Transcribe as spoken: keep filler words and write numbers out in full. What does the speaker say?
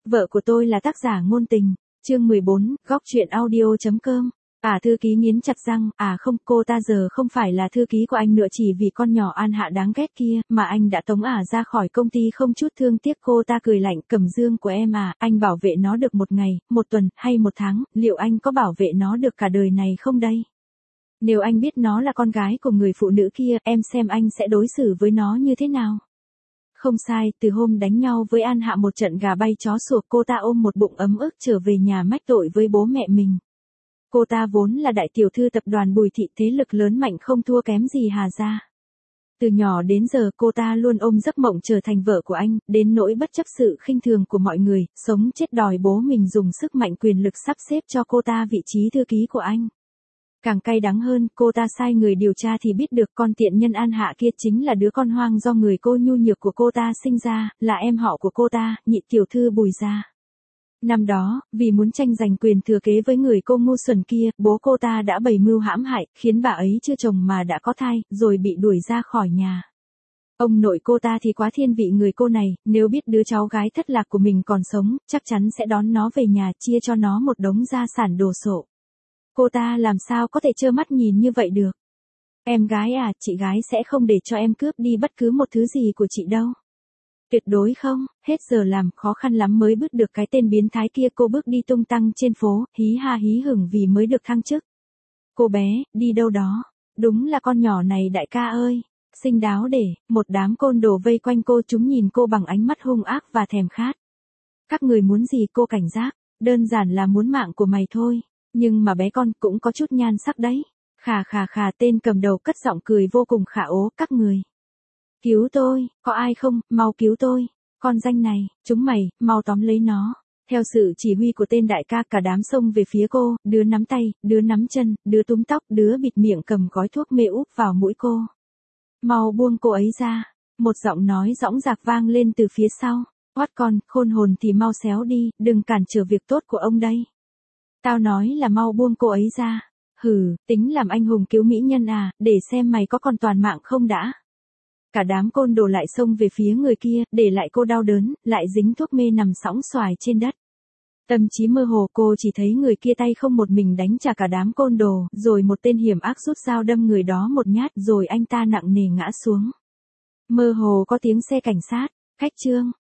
Vợ của tôi là tác giả ngôn tình. Chương mười bốn, góc truyện audio chấm com. À thư ký nghiến chặt răng, à không, cô ta giờ không phải là thư ký của anh nữa chỉ vì con nhỏ An Hạ đáng ghét kia, mà anh đã tống ả ra khỏi công ty không chút thương tiếc. Cô ta cười lạnh, Cẩm Dương của em à, anh bảo vệ nó được một ngày, một tuần, hay một tháng, liệu anh có bảo vệ nó được cả đời này không đây? Nếu anh biết nó là con gái của người phụ nữ kia, em xem anh sẽ đối xử với nó như thế nào? Không sai, từ hôm đánh nhau với An Hạ một trận gà bay chó sủa, cô ta ôm một bụng ấm ức trở về nhà mách tội với bố mẹ mình. Cô ta vốn là đại tiểu thư tập đoàn Bùi Thị, thế lực lớn mạnh không thua kém gì Hà gia. Từ nhỏ đến giờ cô ta luôn ôm giấc mộng trở thành vợ của anh, đến nỗi bất chấp sự khinh thường của mọi người, sống chết đòi bố mình dùng sức mạnh quyền lực sắp xếp cho cô ta vị trí thư ký của anh. Càng cay đắng hơn, cô ta sai người điều tra thì biết được con tiện nhân An Hạ kia chính là đứa con hoang do người cô nhu nhược của cô ta sinh ra, là em họ của cô ta, nhị tiểu thư Bùi gia. Năm đó, vì muốn tranh giành quyền thừa kế với người cô ngu xuẩn kia, bố cô ta đã bày mưu hãm hại, khiến bà ấy chưa chồng mà đã có thai, rồi bị đuổi ra khỏi nhà. Ông nội cô ta thì quá thiên vị người cô này, nếu biết đứa cháu gái thất lạc của mình còn sống, chắc chắn sẽ đón nó về nhà, chia cho nó một đống gia sản đồ sộ. Cô ta làm sao có thể trơ mắt nhìn như vậy được? Em gái à, chị gái sẽ không để cho em cướp đi bất cứ một thứ gì của chị đâu. Tuyệt đối không, hết giờ làm, khó khăn lắm mới bước được cái tên biến thái kia. Cô bước đi tung tăng trên phố, hí ha hí hửng vì mới được thăng chức. Cô bé, đi đâu đó? Đúng là con nhỏ này đại ca ơi. Xinh đáo để, một đám côn đồ vây quanh cô, chúng nhìn cô bằng ánh mắt hung ác và thèm khát. Các người muốn gì? Cô cảnh giác, đơn giản là muốn mạng của mày thôi. Nhưng mà bé con cũng có chút nhan sắc đấy. Khà khà khà, tên cầm đầu cất giọng cười vô cùng khả ố, các người. Cứu tôi, có ai không, mau cứu tôi. Con danh này, chúng mày, mau tóm lấy nó. Theo sự chỉ huy của tên đại ca, cả đám xông về phía cô, đứa nắm tay, đứa nắm chân, đứa túm tóc, đứa bịt miệng cầm gói thuốc mê úp vào mũi cô. Mau buông cô ấy ra. Một giọng nói dõng dạc vang lên từ phía sau. Oát con, khôn hồn thì mau xéo đi, đừng cản trở việc tốt của ông đây. Tao nói là mau buông cô ấy ra. Hừ, tính làm anh hùng cứu mỹ nhân à, để xem mày có còn toàn mạng không đã. Cả đám côn đồ lại xông về phía người kia, để lại cô đau đớn, lại dính thuốc mê nằm sõng xoài trên đất. Tâm trí mơ hồ, cô chỉ thấy người kia tay không một mình đánh trả cả đám côn đồ, rồi một tên hiểm ác rút dao đâm người đó một nhát, rồi anh ta nặng nề ngã xuống. Mơ hồ có tiếng xe cảnh sát. Khách trương,